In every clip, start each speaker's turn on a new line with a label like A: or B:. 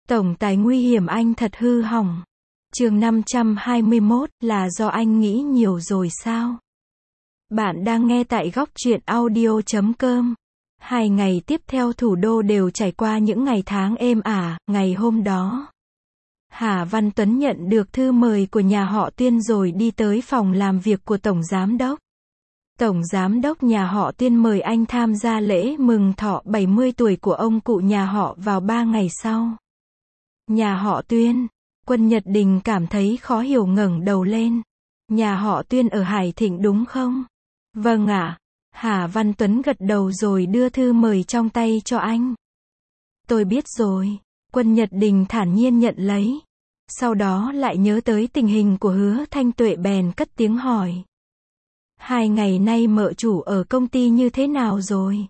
A: Tổng tài nguy hiểm anh thật hư hỏng. Chương 521, là do anh nghĩ nhiều rồi sao? Bạn đang nghe tại góc truyện audio.com. 2 ngày tiếp theo thủ đô đều trải qua những ngày tháng êm ả. Ngày hôm đó, Hà Văn Tuấn nhận được thư mời của nhà họ Tuyên rồi đi tới phòng làm việc của Tổng Giám đốc. Tổng Giám đốc nhà họ Tuyên mời anh tham gia lễ mừng thọ 70 tuổi của ông cụ nhà họ vào 3 ngày sau. Nhà họ Tuyên. Quân Nhật Đình cảm thấy khó hiểu ngẩng đầu lên. Nhà họ Tuyên ở Hải Thịnh đúng không? Vâng ạ. Hà Văn Tuấn gật đầu rồi đưa thư mời trong tay cho anh. Tôi biết rồi. Quân Nhật Đình thản nhiên nhận lấy. Sau đó lại nhớ tới tình hình của Hứa Thanh Tuệ bèn cất tiếng hỏi. 2 ngày nay mợ chủ ở công ty như thế nào rồi?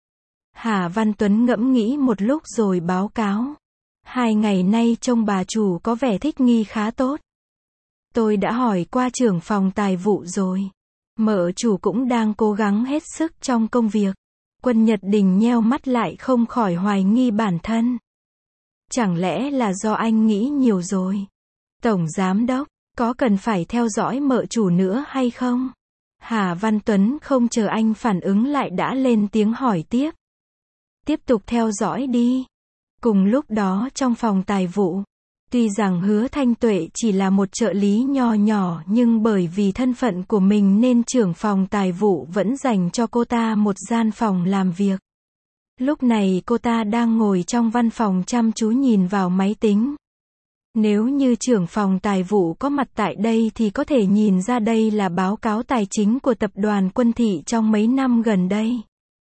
A: Hà Văn Tuấn ngẫm nghĩ một lúc rồi báo cáo. 2 ngày nay trông bà chủ có vẻ thích nghi khá tốt. Tôi đã hỏi qua trưởng phòng tài vụ rồi. Mợ chủ cũng đang cố gắng hết sức trong công việc. Quân Nhật Đình nheo mắt lại không khỏi hoài nghi bản thân. Chẳng lẽ là do anh nghĩ nhiều rồi? Tổng Giám đốc, có cần phải theo dõi mợ chủ nữa hay không? Hà Văn Tuấn không chờ anh phản ứng lại đã lên tiếng hỏi tiếp. Tiếp tục theo dõi đi. Cùng lúc đó trong phòng tài vụ, tuy rằng Hứa Thanh Tuệ chỉ là một trợ lý nho nhỏ nhưng bởi vì thân phận của mình nên trưởng phòng tài vụ vẫn dành cho cô ta một gian phòng làm việc. Lúc này cô ta đang ngồi trong văn phòng chăm chú nhìn vào máy tính. Nếu như trưởng phòng tài vụ có mặt tại đây thì có thể nhìn ra đây là báo cáo tài chính của tập đoàn Quân Thị trong mấy năm gần đây.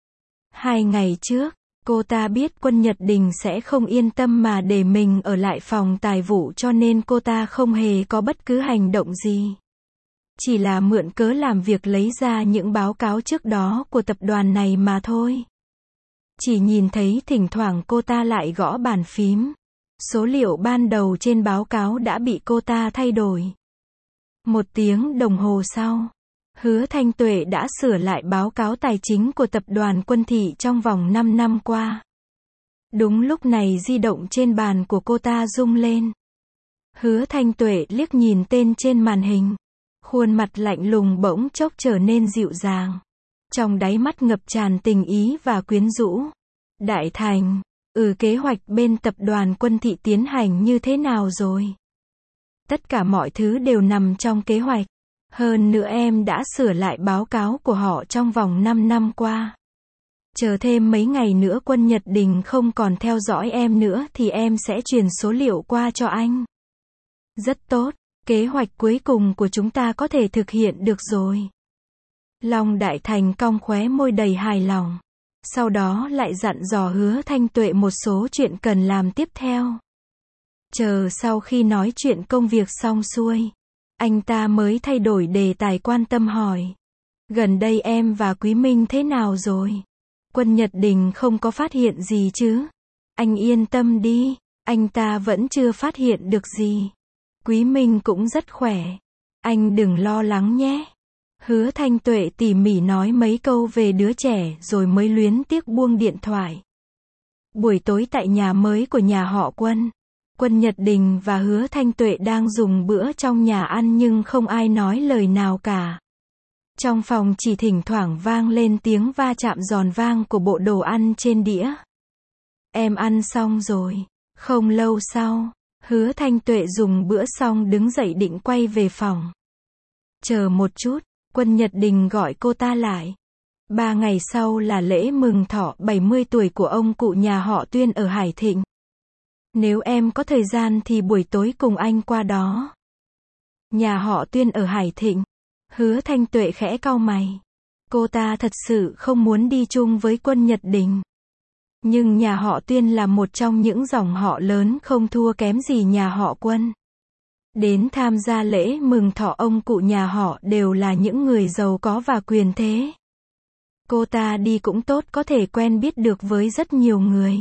A: 2 ngày trước, cô ta biết Quân Nhật Đình sẽ không yên tâm mà để mình ở lại phòng tài vụ cho nên cô ta không hề có bất cứ hành động gì. Chỉ là mượn cớ làm việc lấy ra những báo cáo trước đó của tập đoàn này mà thôi. Chỉ nhìn thấy thỉnh thoảng cô ta lại gõ bàn phím. Số liệu ban đầu trên báo cáo đã bị cô ta thay đổi. 1 tiếng đồng hồ sau, Hứa Thanh Tuệ đã sửa lại báo cáo tài chính của tập đoàn Quân Thị trong vòng 5 năm qua. Đúng lúc này di động trên bàn của cô ta rung lên. Hứa Thanh Tuệ liếc nhìn tên trên màn hình. Khuôn mặt lạnh lùng bỗng chốc trở nên dịu dàng. Trong đáy mắt ngập tràn tình ý và quyến rũ. Đại Thành, kế hoạch bên tập đoàn Quân Thị tiến hành như thế nào rồi? Tất cả mọi thứ đều nằm trong kế hoạch. Hơn nữa em đã sửa lại báo cáo của họ trong vòng 5 năm qua. Chờ thêm mấy ngày nữa Quân Nhật Đình không còn theo dõi em nữa thì em sẽ truyền số liệu qua cho anh. Rất tốt, kế hoạch cuối cùng của chúng ta có thể thực hiện được rồi. Long Đại Thành cong khóe môi đầy hài lòng. Sau đó lại dặn dò Hứa Thanh Tuệ một số chuyện cần làm tiếp theo. Chờ sau khi nói chuyện công việc xong xuôi, anh ta mới thay đổi đề tài quan tâm hỏi. Gần đây em và Quý Minh thế nào rồi? Quân Nhật Đình không có phát hiện gì chứ? Anh yên tâm đi, anh ta vẫn chưa phát hiện được gì. Quý Minh cũng rất khỏe. Anh đừng lo lắng nhé. Hứa Thanh Tuệ tỉ mỉ nói mấy câu về đứa trẻ rồi mới luyến tiếc buông điện thoại. Buổi tối tại nhà mới của nhà họ Quân, Quân Nhật Đình và Hứa Thanh Tuệ đang dùng bữa trong nhà ăn nhưng không ai nói lời nào cả. Trong phòng chỉ thỉnh thoảng vang lên tiếng va chạm giòn vang của bộ đồ ăn trên đĩa. Em ăn xong rồi. Không lâu sau, Hứa Thanh Tuệ dùng bữa xong đứng dậy định quay về phòng. Chờ một chút. Quân Nhật Đình gọi cô ta lại. 3 ngày sau là lễ mừng thọ 70 tuổi của ông cụ nhà họ Tuyên ở Hải Thịnh. Nếu em có thời gian thì buổi tối cùng anh qua đó. Nhà họ Tuyên ở Hải Thịnh. Hứa Thanh Tuệ khẽ cau mày. Cô ta thật sự không muốn đi chung với Quân Nhật Đình. Nhưng nhà họ Tuyên là một trong những dòng họ lớn không thua kém gì nhà họ Quân. Đến tham gia lễ mừng thọ ông cụ nhà họ đều là những người giàu có và quyền thế. Cô ta đi cũng tốt có thể quen biết được với rất nhiều người.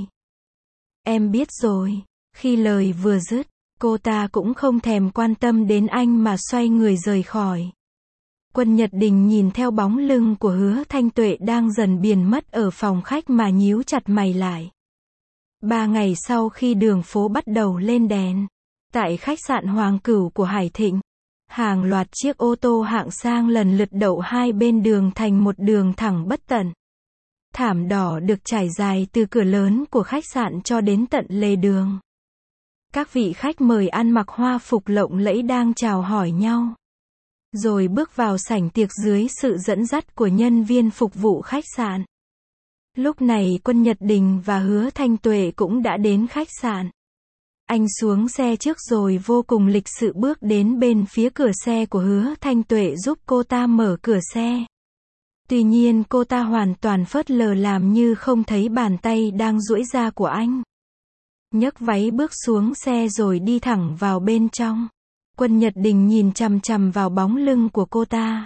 A: Em biết rồi. Khi lời vừa dứt, cô ta cũng không thèm quan tâm đến anh mà xoay người rời khỏi. Quân Nhật Đình nhìn theo bóng lưng của Hứa Thanh Tuệ đang dần biến mất ở phòng khách mà nhíu chặt mày lại. 3 ngày sau khi đường phố bắt đầu lên đèn, tại khách sạn Hoàng Cửu của Hải Thịnh, hàng loạt chiếc ô tô hạng sang lần lượt đậu hai bên đường thành một đường thẳng bất tận. Thảm đỏ được trải dài từ cửa lớn của khách sạn cho đến tận lề đường. Các vị khách mời ăn mặc hoa phục lộng lẫy đang chào hỏi nhau, rồi bước vào sảnh tiệc dưới sự dẫn dắt của nhân viên phục vụ khách sạn. Lúc này Quân Nhật Đình và Hứa Thanh Tuệ cũng đã đến khách sạn. Anh xuống xe trước rồi vô cùng lịch sự bước đến bên phía cửa xe của Hứa Thanh Tuệ giúp cô ta mở cửa xe. Tuy nhiên cô ta hoàn toàn phớt lờ làm như không thấy bàn tay đang duỗi ra của anh. Nhấc váy bước xuống xe rồi đi thẳng vào bên trong. Quân Nhật Đình nhìn chằm chằm vào bóng lưng của cô ta.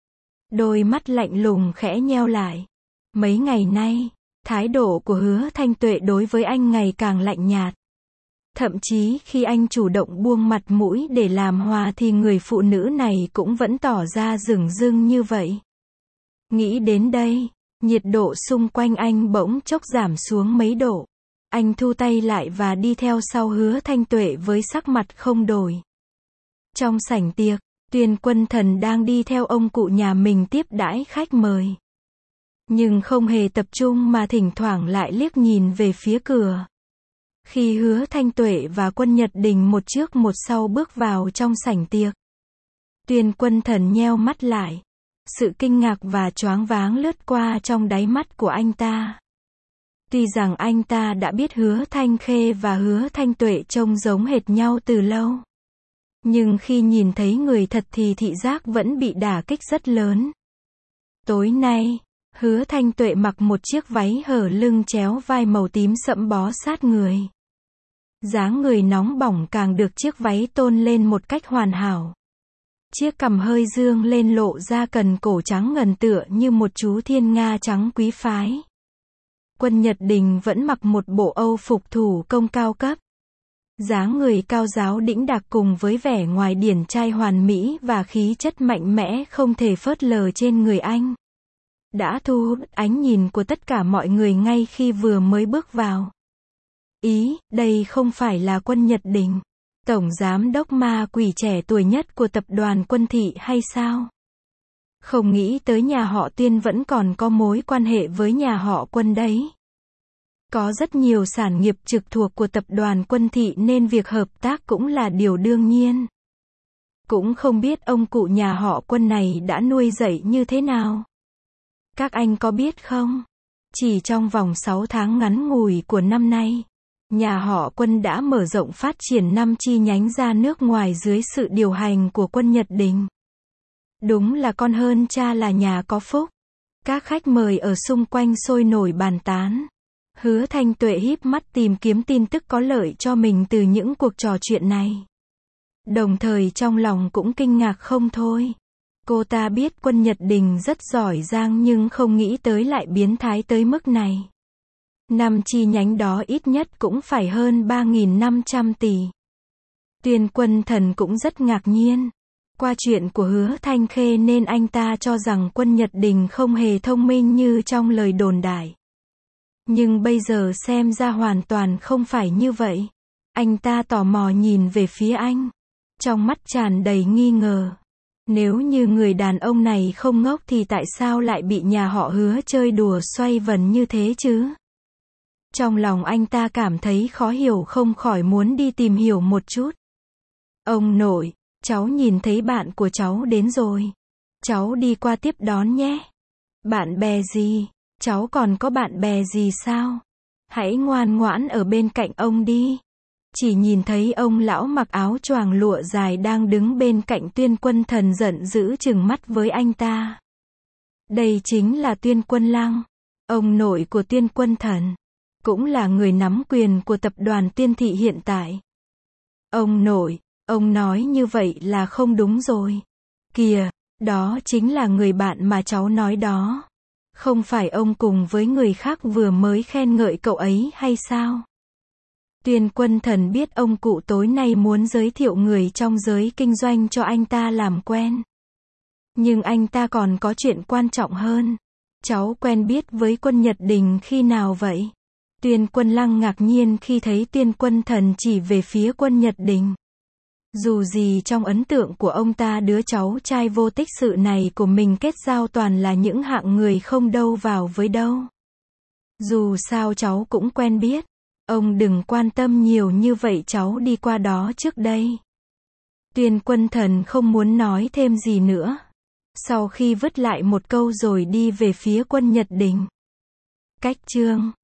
A: Đôi mắt lạnh lùng khẽ nheo lại. Mấy ngày nay, thái độ của Hứa Thanh Tuệ đối với anh ngày càng lạnh nhạt. Thậm chí khi anh chủ động buông mặt mũi để làm hòa thì người phụ nữ này cũng vẫn tỏ ra dửng dưng như vậy. Nghĩ đến đây, nhiệt độ xung quanh anh bỗng chốc giảm xuống mấy độ. Anh thu tay lại và đi theo sau Hứa Thanh Tuệ với sắc mặt không đổi. Trong sảnh tiệc, Tuyên Quân Thần đang đi theo ông cụ nhà mình tiếp đãi khách mời. Nhưng không hề tập trung mà thỉnh thoảng lại liếc nhìn về phía cửa. Khi Hứa Thanh Tuệ và Quân Nhật Đình một trước một sau bước vào trong sảnh tiệc, Tuyên Quân Thần nheo mắt lại. Sự kinh ngạc và choáng váng lướt qua trong đáy mắt của anh ta. Tuy rằng anh ta đã biết Hứa Thanh Khê và Hứa Thanh Tuệ trông giống hệt nhau từ lâu, nhưng khi nhìn thấy người thật thì thị giác vẫn bị đả kích rất lớn. Tối nay, Hứa Thanh Tuệ mặc một chiếc váy hở lưng chéo vai màu tím sẫm bó sát người. Dáng người nóng bỏng càng được chiếc váy tôn lên một cách hoàn hảo. Chiếc cằm hơi dương lên lộ ra cần cổ trắng ngần tựa như một chú thiên nga trắng quý phái. Quân Nhật Đình vẫn mặc một bộ âu phục thủ công cao cấp. Dáng người cao ráo đĩnh đạc cùng với vẻ ngoài điển trai hoàn mỹ và khí chất mạnh mẽ không thể phớt lờ trên người anh, đã thu hút ánh nhìn của tất cả mọi người ngay khi vừa mới bước vào. Ý, đây không phải là Quân Nhật Đình, tổng giám đốc ma quỷ trẻ tuổi nhất của tập đoàn Quân Thị hay sao? Không nghĩ tới nhà họ Tuyên vẫn còn có mối quan hệ với nhà họ Quân đấy. Có rất nhiều sản nghiệp trực thuộc của tập đoàn Quân Thị nên việc hợp tác cũng là điều đương nhiên. Cũng không biết ông cụ nhà họ Quân này đã nuôi dạy như thế nào. Các anh có biết không? Chỉ trong vòng 6 tháng ngắn ngủi của năm nay, nhà họ Quân đã mở rộng phát triển 5 chi nhánh ra nước ngoài dưới sự điều hành của Quân Nhật Đình. Đúng là con hơn cha là nhà có phúc. Các khách mời ở xung quanh sôi nổi bàn tán. Hứa Thanh Tuệ híp mắt tìm kiếm tin tức có lợi cho mình từ những cuộc trò chuyện này. Đồng thời trong lòng cũng kinh ngạc không thôi. Cô ta biết Quân Nhật Đình rất giỏi giang nhưng không nghĩ tới lại biến thái tới mức này. 5 chi nhánh đó ít nhất cũng phải hơn 3.500 tỷ. Tuyên Quân Thần cũng rất ngạc nhiên. Qua chuyện của Hứa Thanh Khê nên anh ta cho rằng Quân Nhật Đình không hề thông minh như trong lời đồn đại. Nhưng bây giờ xem ra hoàn toàn không phải như vậy. Anh ta tò mò nhìn về phía anh, trong mắt tràn đầy nghi ngờ. Nếu như người đàn ông này không ngốc thì tại sao lại bị nhà họ Hứa chơi đùa xoay vần như thế chứ? Trong lòng anh ta cảm thấy khó hiểu không khỏi muốn đi tìm hiểu một chút. Ông nội, cháu nhìn thấy bạn của cháu đến rồi. Cháu đi qua tiếp đón nhé. Bạn bè gì? Cháu còn có bạn bè gì sao? Hãy ngoan ngoãn ở bên cạnh ông đi. Chỉ nhìn thấy ông lão mặc áo choàng lụa dài đang đứng bên cạnh Tuyên Quân Thần giận dữ trừng mắt với anh ta. Đây chính là Tuyên Quân Lăng, ông nội của Tuyên Quân Thần, cũng là người nắm quyền của tập đoàn Tuyên Thị hiện tại. Ông nội, ông nói như vậy là không đúng rồi. Kìa, đó chính là người bạn mà cháu nói đó. Không phải ông cùng với người khác vừa mới khen ngợi cậu ấy hay sao? Tuyên Quân Thần biết ông cụ tối nay muốn giới thiệu người trong giới kinh doanh cho anh ta làm quen. Nhưng anh ta còn có chuyện quan trọng hơn. Cháu quen biết với Quân Nhật Đình khi nào vậy? Tuyên Quân Lăng ngạc nhiên khi thấy Tuyên Quân Thần chỉ về phía Quân Nhật Đình. Dù gì trong ấn tượng của ông ta đứa cháu trai vô tích sự này của mình kết giao toàn là những hạng người không đâu vào với đâu. Dù sao cháu cũng quen biết. Ông đừng quan tâm nhiều như vậy, cháu đi qua đó trước đây. Tuyên Quân Thần không muốn nói thêm gì nữa. Sau khi vứt lại một câu rồi đi về phía Quân Nhật Đình. Cách chương